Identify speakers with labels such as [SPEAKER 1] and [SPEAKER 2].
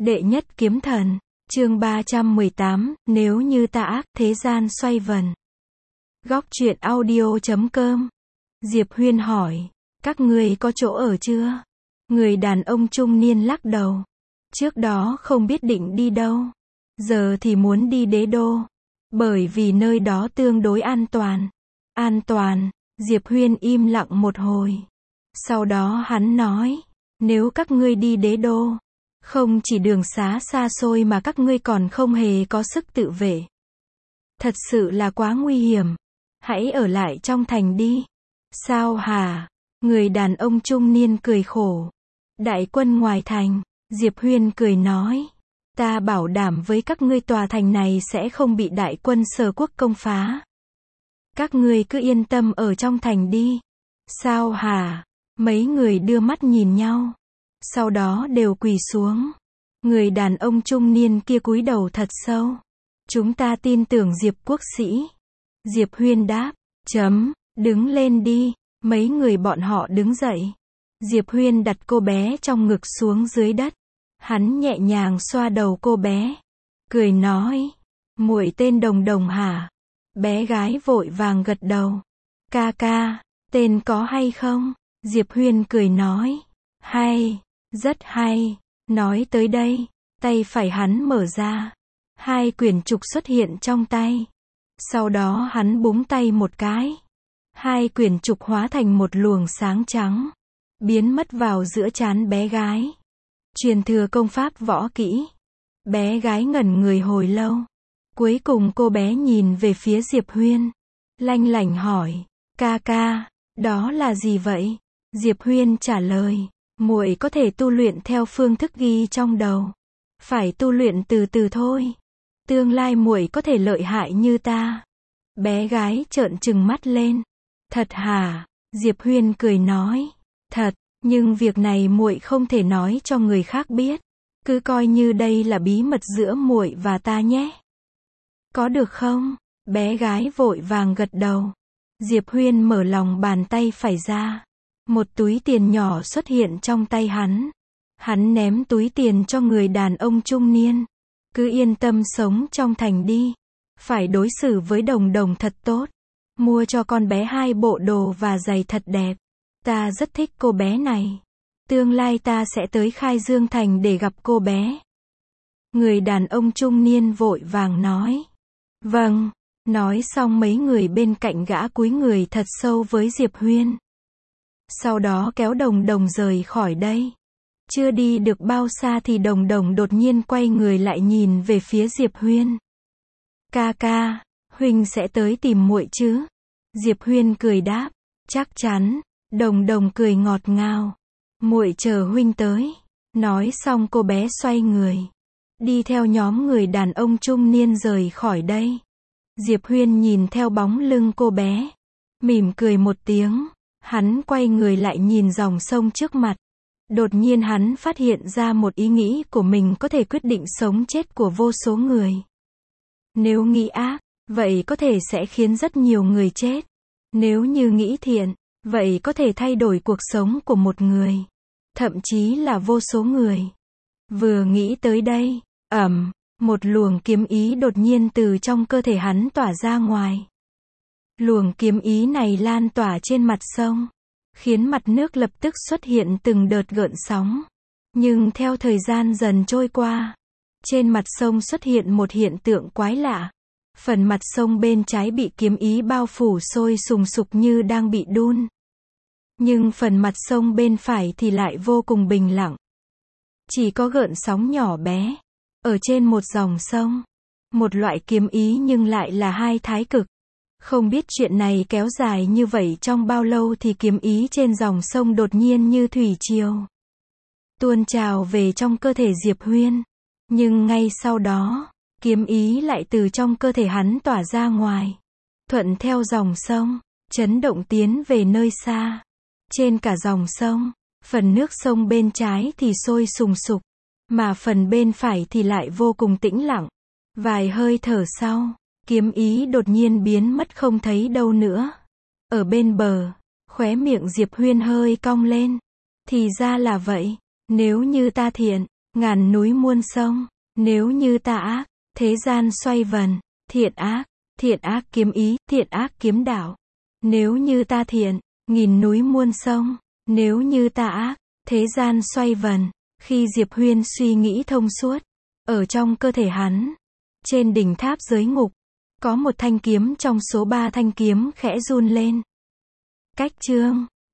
[SPEAKER 1] Đệ nhất kiếm thần, chương 318, nếu như ta ác, thế gian xoay vần. Góc truyện audio.com. Diệp Huyên hỏi, các ngươi có chỗ ở chưa? Người đàn ông trung niên lắc đầu. Trước đó không biết định đi đâu. Giờ thì muốn đi Đế Đô. Bởi vì nơi đó tương đối an toàn. An toàn, Diệp Huyên im lặng một hồi. Sau đó hắn nói, nếu các ngươi đi Đế Đô, không chỉ đường xá xa xôi mà các ngươi còn không hề có sức tự vệ. Thật sự là quá nguy hiểm. Hãy ở lại trong thành đi. Sao hả? Người đàn ông trung niên cười khổ. Đại quân ngoài thành, Diệp Huyên cười nói. Ta bảo đảm với các ngươi tòa thành này sẽ không bị đại quân Sở Quốc công phá. Các ngươi cứ yên tâm ở trong thành đi. Sao hả? Mấy người đưa mắt nhìn nhau. Sau đó đều quỳ xuống. Người đàn ông trung niên kia cúi đầu thật sâu. Chúng ta tin tưởng Diệp quốc sĩ. Diệp Huyên đáp. Đứng lên đi. Mấy người bọn họ đứng dậy. Diệp Huyên đặt cô bé trong ngực xuống dưới đất. Hắn nhẹ nhàng xoa đầu cô bé. Cười nói. Muội tên Đồng Đồng hả? Bé gái vội vàng gật đầu. Ca ca, tên có hay không? Diệp Huyên cười nói. Hay, rất hay. Nói tới đây, tay phải hắn mở ra. 2 quyển trục xuất hiện trong tay. Sau đó hắn búng tay một cái. 2 quyển trục hóa thành một luồng sáng trắng. Biến mất vào giữa trán bé gái. Truyền thừa công pháp võ kỹ. Bé gái ngẩn người hồi lâu. Cuối cùng cô bé nhìn về phía Diệp Huyên. Lanh lảnh hỏi. Ca ca, đó là gì vậy? Diệp Huyên trả lời. Muội có thể tu luyện theo phương thức ghi trong đầu. Phải tu luyện từ từ thôi. Tương lai muội có thể lợi hại như ta. Bé gái trợn trừng mắt lên. Thật hả? Diệp Huyên cười nói. Thật, nhưng việc này muội không thể nói cho người khác biết. Cứ coi như đây là bí mật giữa muội và ta nhé. Có được không? Bé gái vội vàng gật đầu. Diệp Huyên mở lòng bàn tay phải ra. Một túi tiền nhỏ xuất hiện trong tay hắn. Hắn ném túi tiền cho người đàn ông trung niên. Cứ yên tâm sống trong thành đi. Phải đối xử với Đồng Đồng thật tốt. Mua cho con bé 2 bộ đồ và giày thật đẹp. Ta rất thích cô bé này. Tương lai ta sẽ tới Khai Dương Thành để gặp cô bé. Người đàn ông trung niên vội vàng nói. Vâng. Nói xong mấy người bên cạnh gã cúi người thật sâu với Diệp Huyên. Sau đó kéo Đồng Đồng rời khỏi đây. Chưa đi được bao xa thì Đồng Đồng đột nhiên quay người lại nhìn về phía Diệp Huyên. Ca ca, huynh sẽ tới tìm muội chứ? Diệp Huyên cười đáp. Chắc chắn. Đồng Đồng cười ngọt ngào. Muội chờ huynh tới. Nói xong cô bé xoay người. Đi theo nhóm người đàn ông trung niên rời khỏi đây. Diệp Huyên nhìn theo bóng lưng cô bé. Mỉm cười một tiếng. Hắn quay người lại nhìn dòng sông trước mặt. Đột nhiên hắn phát hiện ra một ý nghĩ của mình có thể quyết định sống chết của vô số người. Nếu nghĩ ác, vậy có thể sẽ khiến rất nhiều người chết. Nếu như nghĩ thiện, vậy có thể thay đổi cuộc sống của một người. Thậm chí là vô số người. Vừa nghĩ tới đây, một luồng kiếm ý đột nhiên từ trong cơ thể hắn tỏa ra ngoài. Luồng kiếm ý này lan tỏa trên mặt sông, khiến mặt nước lập tức xuất hiện từng đợt gợn sóng. Nhưng theo thời gian dần trôi qua, trên mặt sông xuất hiện một hiện tượng quái lạ. Phần mặt sông bên trái bị kiếm ý bao phủ sôi sùng sục như đang bị đun. Nhưng phần mặt sông bên phải thì lại vô cùng bình lặng. Chỉ có gợn sóng nhỏ bé. Ở trên một dòng sông. Một loại kiếm ý nhưng lại là 2 thái cực. Không biết chuyện này kéo dài như vậy trong bao lâu thì kiếm ý trên dòng sông đột nhiên như thủy triều. Tuôn trào về trong cơ thể Diệp Huyên. Nhưng ngay sau đó, kiếm ý lại từ trong cơ thể hắn tỏa ra ngoài. Thuận theo dòng sông, chấn động tiến về nơi xa. Trên cả dòng sông, phần nước sông bên trái thì sôi sùng sục. Mà phần bên phải thì lại vô cùng tĩnh lặng. Vài hơi thở sau, kiếm ý đột nhiên biến mất không thấy đâu nữa. Ở bên bờ, khóe miệng Diệp Huyên hơi cong lên. Thì ra là vậy, nếu như ta thiện, ngàn núi muôn sông. Nếu như ta ác, thế gian xoay vần. Thiện ác kiếm ý, thiện ác kiếm đạo. Nếu như ta thiện, nghìn núi muôn sông. Nếu như ta ác, thế gian xoay vần. Khi Diệp Huyên suy nghĩ thông suốt, ở trong cơ thể hắn, trên đỉnh tháp giới ngục, có một thanh kiếm trong số 3 thanh kiếm khẽ run lên. Cách chương